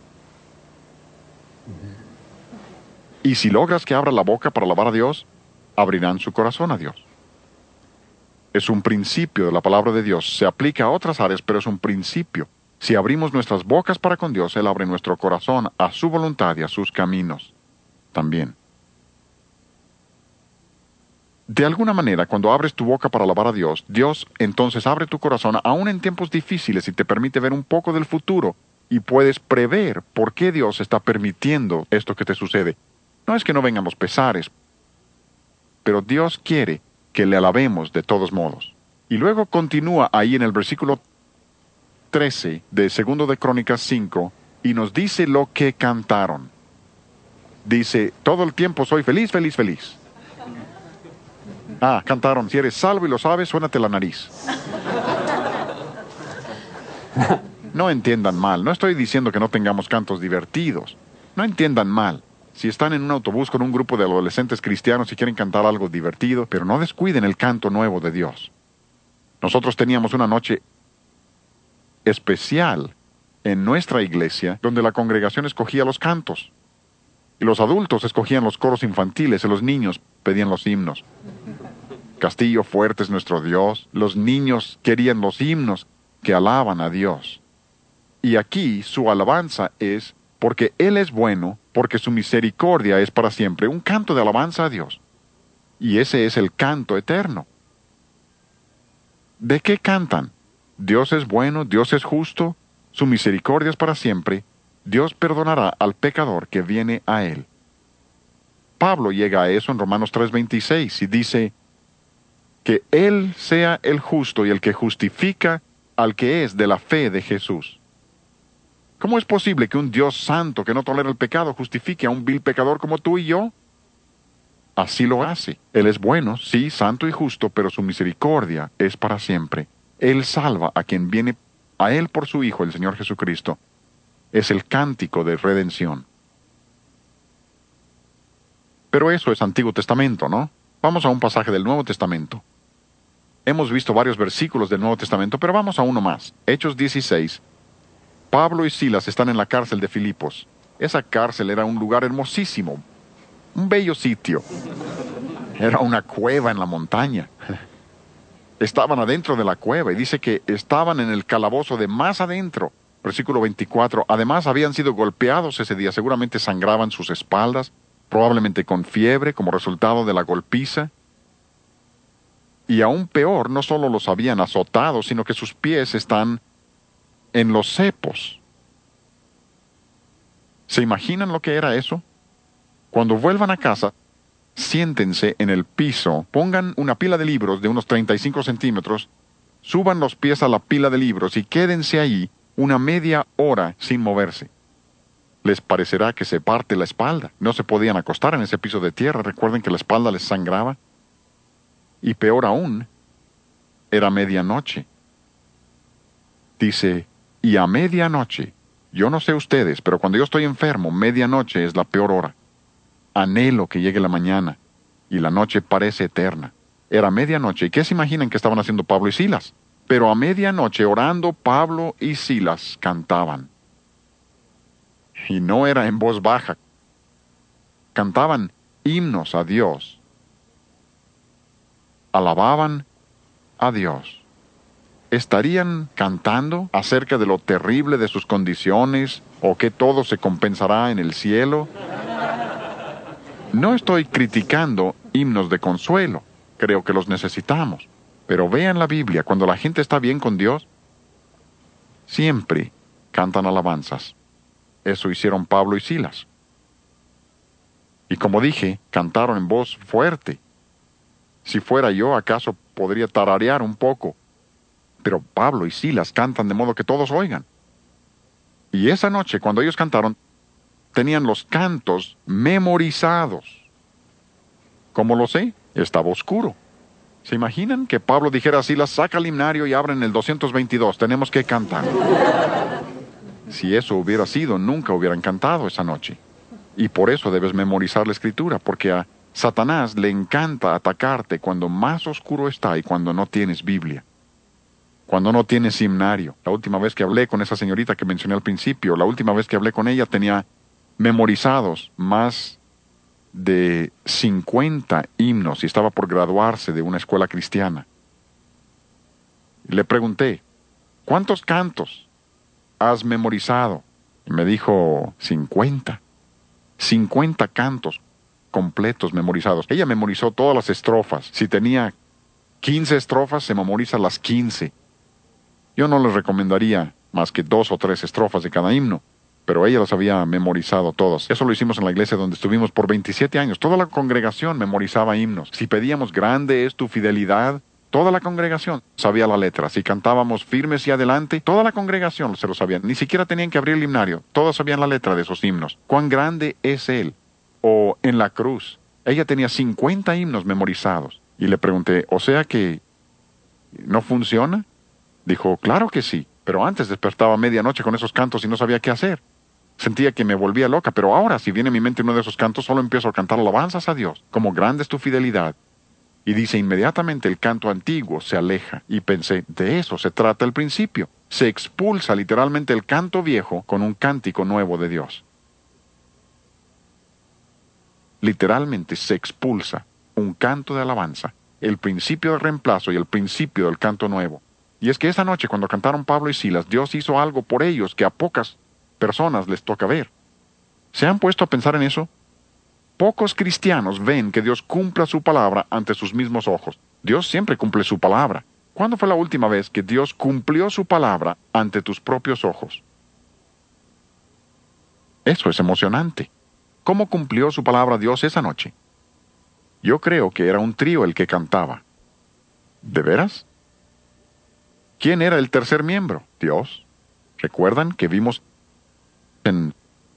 Y si logras que abra la boca para alabar a Dios, abrirán su corazón a Dios. Es un principio de la palabra de Dios. Se aplica a otras áreas, pero es un principio. Si abrimos nuestras bocas para con Dios, Él abre nuestro corazón a su voluntad y a sus caminos también. De alguna manera, cuando abres tu boca para alabar a Dios, Dios entonces abre tu corazón aún en tiempos difíciles y te permite ver un poco del futuro y puedes prever por qué Dios está permitiendo esto que te sucede. No es que no vengan los pesares, pero Dios quiere que le alabemos de todos modos. Y luego continúa ahí en el versículo 13 de 2 de Crónicas 5 y nos dice lo que cantaron. Dice, todo el tiempo soy feliz, feliz, feliz. Cantaron, si eres salvo y lo sabes, suénate la nariz. No entiendan mal, no estoy diciendo que no tengamos cantos divertidos. No entiendan mal. Si están en un autobús con un grupo de adolescentes cristianos y quieren cantar algo divertido, pero no descuiden el canto nuevo de Dios. Nosotros teníamos una noche especial en nuestra iglesia donde la congregación escogía los cantos. Y los adultos escogían los coros infantiles y los niños pedían los himnos. Castillo fuerte es nuestro Dios. Los niños querían los himnos que alaban a Dios. Y aquí su alabanza es porque Él es bueno, porque su misericordia es para siempre. Un canto de alabanza a Dios. Y ese es el canto eterno. ¿De qué cantan? Dios es bueno, Dios es justo, su misericordia es para siempre. Dios perdonará al pecador que viene a Él. Pablo llega a eso en Romanos 3:26 y dice que Él sea el justo y el que justifica al que es de la fe de Jesús. ¿Cómo es posible que un Dios santo que no tolera el pecado justifique a un vil pecador como tú y yo? Así lo hace. Él es bueno, sí, santo y justo, pero su misericordia es para siempre. Él salva a quien viene a Él por su Hijo, el Señor Jesucristo. Es el cántico de redención. Pero eso es Antiguo Testamento, ¿no? Vamos a un pasaje del Nuevo Testamento. Hemos visto varios versículos del Nuevo Testamento, pero vamos a uno más. Hechos 16. Pablo y Silas están en la cárcel de Filipos. Esa cárcel era un lugar hermosísimo, un bello sitio. Era una cueva en la montaña. Estaban adentro de la cueva y dice que estaban en el calabozo de más adentro. Versículo 24. Además habían sido golpeados ese día, seguramente sangraban sus espaldas, probablemente con fiebre como resultado de la golpiza. Y aún peor, no solo los habían azotado, sino que sus pies están en los cepos. ¿Se imaginan lo que era eso? Cuando vuelvan a casa, siéntense en el piso, pongan una pila de libros de unos 35 centímetros, suban los pies a la pila de libros y quédense ahí una media hora sin moverse. Les parecerá que se parte la espalda. No se podían acostar en ese piso de tierra. Recuerden que la espalda les sangraba. Y peor aún, era medianoche. Dice, y a medianoche, yo no sé ustedes, pero cuando yo estoy enfermo, medianoche es la peor hora. Anhelo que llegue la mañana, y la noche parece eterna. Era medianoche, ¿y qué se imaginan que estaban haciendo Pablo y Silas? Pero a medianoche, orando, Pablo y Silas cantaban. Y no era en voz baja. Cantaban himnos a Dios. Alababan a Dios. ¿Estarían cantando acerca de lo terrible de sus condiciones o que todo se compensará en el cielo? No estoy criticando himnos de consuelo. Creo que los necesitamos. Pero vean la Biblia, cuando la gente está bien con Dios, siempre cantan alabanzas. Eso hicieron Pablo y Silas. Y como dije, cantaron en voz fuerte. Si fuera yo, acaso podría tararear un poco. Pero Pablo y Silas cantan de modo que todos oigan. Y esa noche, cuando ellos cantaron, tenían los cantos memorizados. ¿Cómo lo sé? Estaba oscuro. ¿Se imaginan que Pablo dijera a Silas, saca el himnario y abren el 222, tenemos que cantar? Si eso hubiera sido, nunca hubieran cantado esa noche. Y por eso debes memorizar la Escritura, porque a Satanás le encanta atacarte cuando más oscuro está y cuando no tienes Biblia. Cuando no tienes himnario. La última vez que hablé con esa señorita que mencioné al principio, la última vez que hablé con ella tenía memorizados más de 50 himnos y estaba por graduarse de una escuela cristiana. Le pregunté, ¿cuántos cantos has memorizado? Y me dijo, 50. 50 cantos completos memorizados. Ella memorizó todas las estrofas. Si tenía 15 estrofas, se memoriza las 15. Yo no les recomendaría más que 2 o 3 estrofas de cada himno, pero ella las había memorizado todas. Eso lo hicimos en la iglesia donde estuvimos por 27 años. Toda la congregación memorizaba himnos. Si pedíamos grande es tu fidelidad, toda la congregación sabía la letra. Si cantábamos firmes y adelante, toda la congregación se lo sabía. Ni siquiera tenían que abrir el himnario. Todos sabían la letra de esos himnos. ¿Cuán grande es Él? O en la cruz. Ella tenía 50 himnos memorizados. Y le pregunté, ¿o sea que no funciona? Dijo, claro que sí. Pero antes despertaba a medianoche con esos cantos y no sabía qué hacer. Sentía que me volvía loca, pero ahora si viene a mi mente uno de esos cantos, solo empiezo a cantar alabanzas a Dios. Como grande es tu fidelidad. Y dice, inmediatamente el canto antiguo se aleja. Y pensé, de eso se trata el principio. Se expulsa literalmente el canto viejo con un cántico nuevo de Dios. Literalmente se expulsa un canto de alabanza, el principio del reemplazo y el principio del canto nuevo. Y es que esa noche cuando cantaron Pablo y Silas, Dios hizo algo por ellos que a pocas personas les toca ver. ¿Se han puesto a pensar en eso? Pocos cristianos ven que Dios cumpla su palabra ante sus mismos ojos. Dios siempre cumple su palabra. ¿Cuándo fue la última vez que Dios cumplió su palabra ante tus propios ojos? Eso es emocionante. ¿Cómo cumplió su palabra Dios esa noche? Yo creo que era un trío el que cantaba. ¿De veras? ¿Quién era el tercer miembro? Dios. ¿Recuerdan que vimos en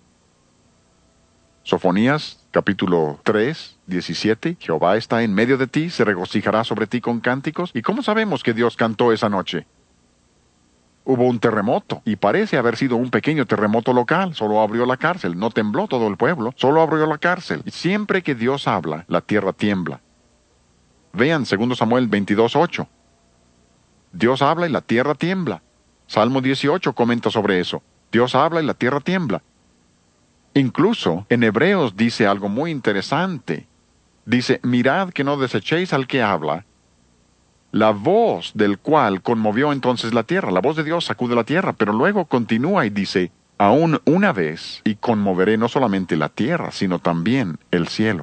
Sofonías capítulo 3, 17, Jehová está en medio de ti, se regocijará sobre ti con cánticos? ¿Y cómo sabemos que Dios cantó esa noche? Hubo un terremoto, y parece haber sido un pequeño terremoto local, solo abrió la cárcel, no tembló todo el pueblo, solo abrió la cárcel. Y siempre que Dios habla, la tierra tiembla. Vean 2 Samuel 22:8. Dios habla y la tierra tiembla. Salmo 18 comenta sobre eso. Dios habla y la tierra tiembla. Incluso en Hebreos dice algo muy interesante. Dice, mirad que no desechéis al que habla, la voz del cual conmovió entonces la tierra. La voz de Dios sacude la tierra, pero luego continúa y dice, aún una vez, y conmoveré no solamente la tierra, sino también el cielo.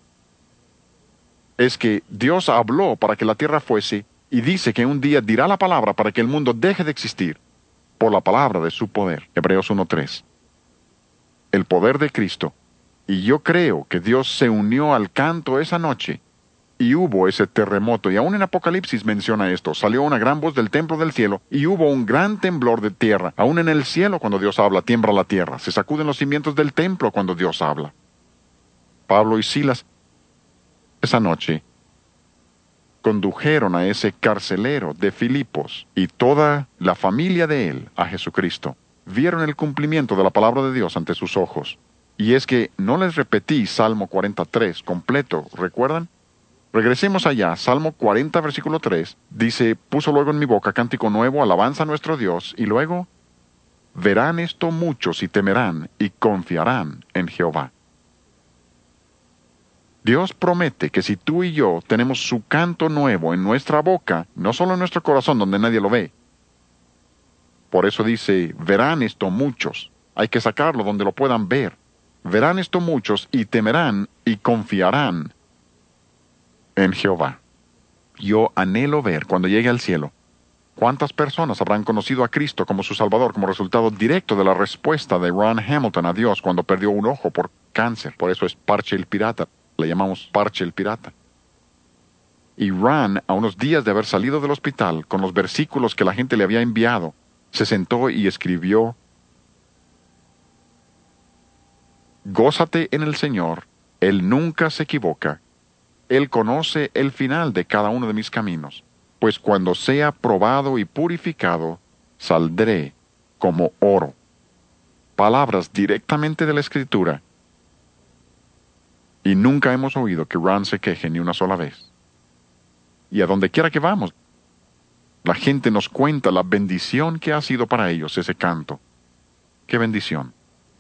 Es que Dios habló para que la tierra fuese, y dice que un día dirá la palabra para que el mundo deje de existir, por la palabra de su poder. Hebreos 1:3. El poder de Cristo. Y yo creo que Dios se unió al canto esa noche, y hubo ese terremoto, y aún en Apocalipsis menciona esto, salió una gran voz del templo del cielo, y hubo un gran temblor de tierra. Aún en el cielo cuando Dios habla, tiembla la tierra, se sacuden los cimientos del templo cuando Dios habla. Pablo y Silas, esa noche, condujeron a ese carcelero de Filipos, y toda la familia de él, a Jesucristo. Vieron el cumplimiento de la palabra de Dios ante sus ojos. Y es que no les repetí Salmo 43 completo, ¿recuerdan? Regresemos allá, Salmo 40, versículo 3, dice, puso luego en mi boca cántico nuevo, alabanza a nuestro Dios, y luego, verán esto muchos y temerán y confiarán en Jehová. Dios promete que si tú y yo tenemos su canto nuevo en nuestra boca, no solo en nuestro corazón donde nadie lo ve. Por eso dice, verán esto muchos. Hay que sacarlo donde lo puedan ver. Verán esto muchos y temerán y confiarán en Jehová. Yo anhelo ver cuando llegue al cielo cuántas personas habrán conocido a Cristo como su Salvador como resultado directo de la respuesta de Ron Hamilton a Dios cuando perdió un ojo por cáncer. Por eso es Parche el Pirata. Le llamamos Parche el Pirata. Y Ron, a unos días de haber salido del hospital, con los versículos que la gente le había enviado, se sentó y escribió, gózate en el Señor, Él nunca se equivoca. Él conoce el final de cada uno de mis caminos, pues cuando sea probado y purificado, saldré como oro. Palabras directamente de la Escritura. Y nunca hemos oído que Ron se queje ni una sola vez. Y a donde quiera que vamos, la gente nos cuenta la bendición que ha sido para ellos ese canto. ¡Qué bendición!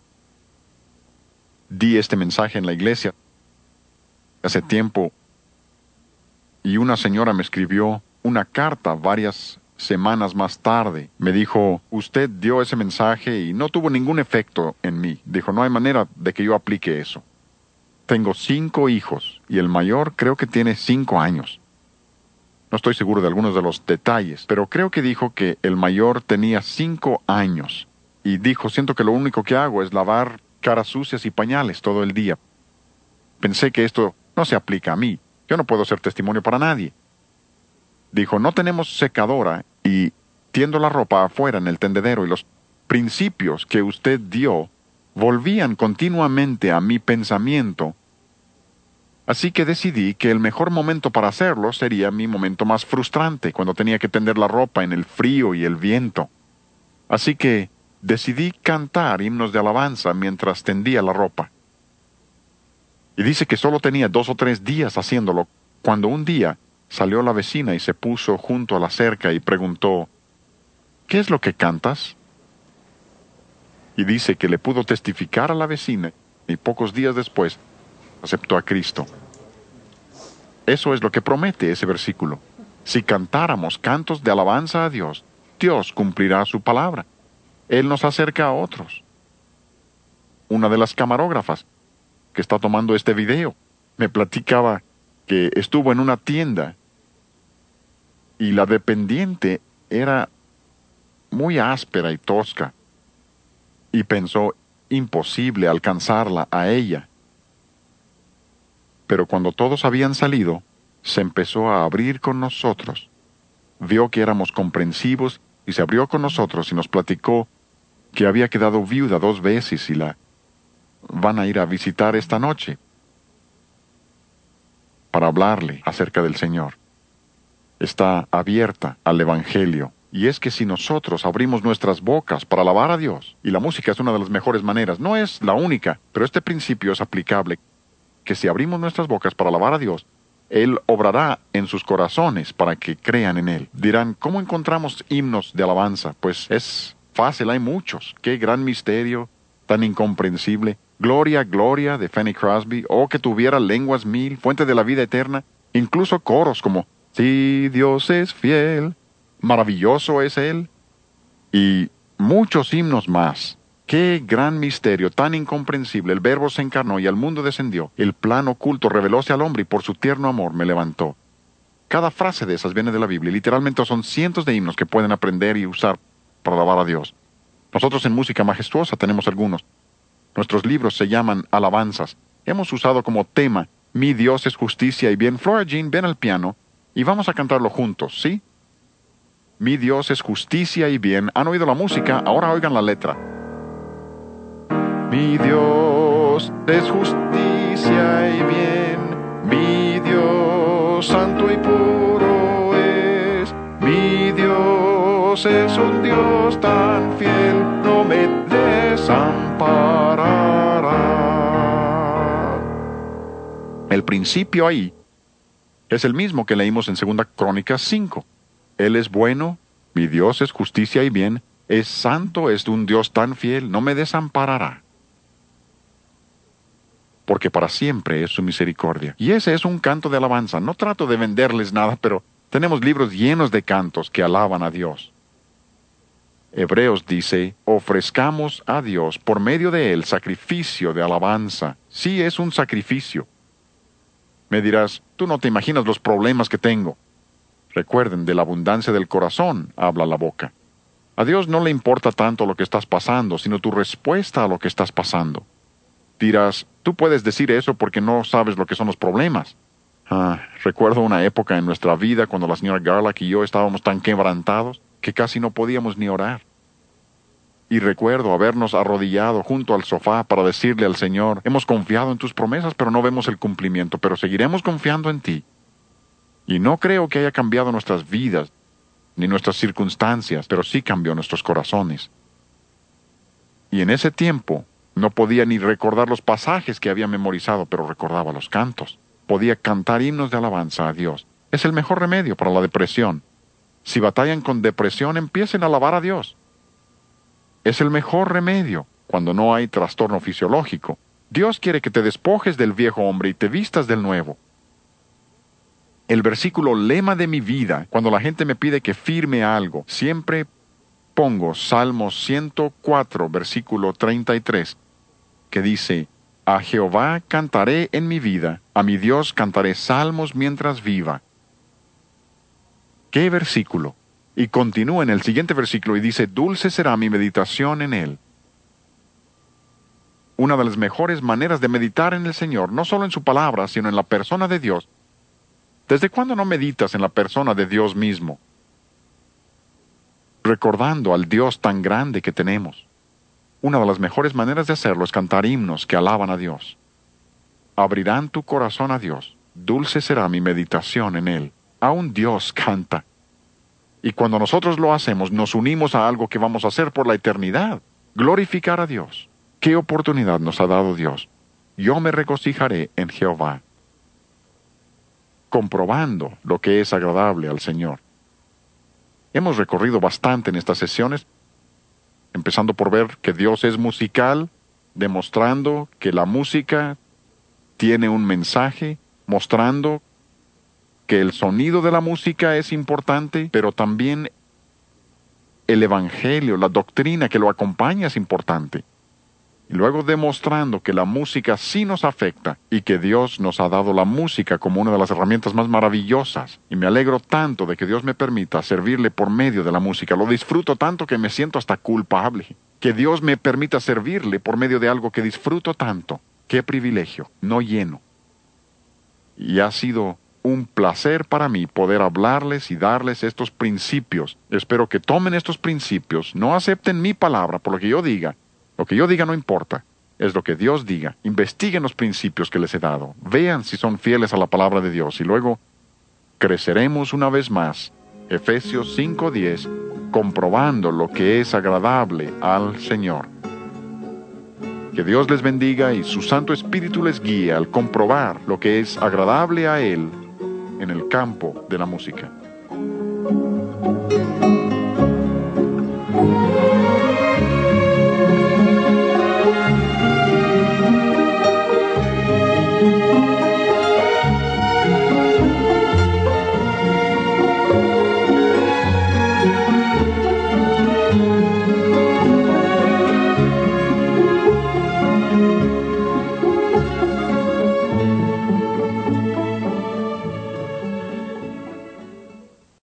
Di este mensaje en la iglesia hace tiempo, y una señora me escribió una carta varias semanas más tarde. Me dijo, usted dio ese mensaje y no tuvo ningún efecto en mí. Dijo, no hay manera de que yo aplique eso. Tengo 5 hijos, y el mayor creo que tiene 5 años. No estoy seguro de algunos de los detalles, pero creo que dijo que el mayor tenía 5 años. Y dijo, siento que lo único que hago es lavar caras sucias y pañales todo el día. Pensé que esto no se aplica a mí. Yo no puedo ser testimonio para nadie. Dijo, no tenemos secadora y tiendo la ropa afuera en el tendedero, y los principios que usted dio volvían continuamente a mi pensamiento. Así que decidí que el mejor momento para hacerlo sería mi momento más frustrante, cuando tenía que tender la ropa en el frío y el viento. Así que decidí cantar himnos de alabanza mientras tendía la ropa. Y dice que solo tenía 2 o 3 días haciéndolo, cuando un día salió la vecina y se puso junto a la cerca y preguntó, ¿qué es lo que cantas? Y dice que le pudo testificar a la vecina y pocos días después aceptó a Cristo. Eso es lo que promete ese versículo. Si cantáramos cantos de alabanza a Dios, Dios cumplirá su palabra. Él nos acerca a otros. Una de las camarógrafas que está tomando este video me platicaba que estuvo en una tienda y la dependiente era muy áspera y tosca y pensó imposible alcanzarla a ella. Pero cuando todos habían salido, se empezó a abrir con nosotros. Vio que éramos comprensivos y se abrió con nosotros y nos platicó que había quedado viuda 2 veces y la van a ir a visitar esta noche para hablarle acerca del Señor. Está abierta al Evangelio. Y es que si nosotros abrimos nuestras bocas para alabar a Dios, y la música es una de las mejores maneras, no es la única, pero este principio es aplicable, que si abrimos nuestras bocas para alabar a Dios, Él obrará en sus corazones para que crean en Él. Dirán, ¿cómo encontramos himnos de alabanza? Pues es fácil, hay muchos. Qué gran misterio, tan incomprensible. Gloria, gloria, de Fanny Crosby. Oh, que tuviera lenguas 1000, fuente de la vida eterna. Incluso coros como, si Dios es fiel, maravilloso es Él. Y muchos himnos más. Qué gran misterio, tan incomprensible. El Verbo se encarnó y al mundo descendió. El plan oculto revelóse al hombre y por su tierno amor me levantó. Cada frase de esas viene de la Biblia. Literalmente son cientos de himnos que pueden aprender y usar para alabar a Dios. Nosotros en Música Majestuosa tenemos algunos. Nuestros libros se llaman alabanzas. Hemos usado como tema, Mi Dios es justicia y bien. Flora Jean, ven al piano y vamos a cantarlo juntos, ¿sí? Mi Dios es justicia y bien. ¿Han oído la música? Ahora oigan la letra. Mi Dios es justicia y bien, mi Dios santo y puro es, mi Dios es un Dios tan fiel, no me desamparará. El principio ahí es el mismo que leímos en 2 Crónicas 5. Él es bueno, mi Dios es justicia y bien, es santo, es un Dios tan fiel, no me desamparará. Porque para siempre es su misericordia. Y ese es un canto de alabanza. No trato de venderles nada, pero tenemos libros llenos de cantos que alaban a Dios. Hebreos dice, ofrezcamos a Dios por medio de él sacrificio de alabanza. Sí, es un sacrificio. Me dirás, tú no te imaginas los problemas que tengo. Recuerden, de la abundancia del corazón habla la boca. A Dios no le importa tanto lo que estás pasando, sino tu respuesta a lo que estás pasando. Dirás, tú puedes decir eso porque no sabes lo que son los problemas. Recuerdo una época en nuestra vida cuando la señora Garlock y yo estábamos tan quebrantados que casi no podíamos ni orar. Y recuerdo habernos arrodillado junto al sofá para decirle al Señor, hemos confiado en tus promesas, pero no vemos el cumplimiento, pero seguiremos confiando en ti. Y no creo que haya cambiado nuestras vidas, ni nuestras circunstancias, pero sí cambió nuestros corazones. Y en ese tiempo, no podía ni recordar los pasajes que había memorizado, pero recordaba los cantos. Podía cantar himnos de alabanza a Dios. Es el mejor remedio para la depresión. Si batallan con depresión, empiecen a alabar a Dios. Es el mejor remedio cuando no hay trastorno fisiológico. Dios quiere que te despojes del viejo hombre y te vistas del nuevo. El versículo lema de mi vida, cuando la gente me pide que firme algo, siempre pongo Salmos 104, versículo 33. Que dice, a Jehová cantaré en mi vida, a mi Dios cantaré salmos mientras viva. ¿Qué versículo? Y continúa en el siguiente versículo y dice, dulce será mi meditación en él. Una de las mejores maneras de meditar en el Señor, no solo en su palabra, sino en la persona de Dios. ¿Desde cuándo no meditas en la persona de Dios mismo? Recordando al Dios tan grande que tenemos. Una de las mejores maneras de hacerlo es cantar himnos que alaban a Dios. Abrirán tu corazón a Dios. Dulce será mi meditación en él. Aún Dios canta. Y cuando nosotros lo hacemos, nos unimos a algo que vamos a hacer por la eternidad. Glorificar a Dios. ¿Qué oportunidad nos ha dado Dios? Yo me regocijaré en Jehová. comprobando lo que es agradable al Señor. Hemos recorrido bastante en estas sesiones, empezando por ver que Dios es musical, demostrando que la música tiene un mensaje, mostrando que el sonido de la música es importante, pero también el evangelio, la doctrina que lo acompaña es importante. Y luego demostrando que la música sí nos afecta y que Dios nos ha dado la música como una de las herramientas más maravillosas. Y me alegro tanto de que Dios me permita servirle por medio de la música. Lo disfruto tanto que me siento hasta culpable. Que Dios me permita servirle por medio de algo que disfruto tanto. ¡Qué privilegio! No lleno. Y ha sido un placer para mí poder hablarles y darles estos principios. Espero que tomen estos principios, no acepten mi palabra por lo que yo diga. Lo que yo diga no importa, es lo que Dios diga. Investiguen los principios que les he dado. Vean si son fieles a la palabra de Dios y luego creceremos una vez más. Efesios 5:10, comprobando lo que es agradable al Señor. Que Dios les bendiga y su Santo Espíritu les guíe al comprobar lo que es agradable a Él en el campo de la música.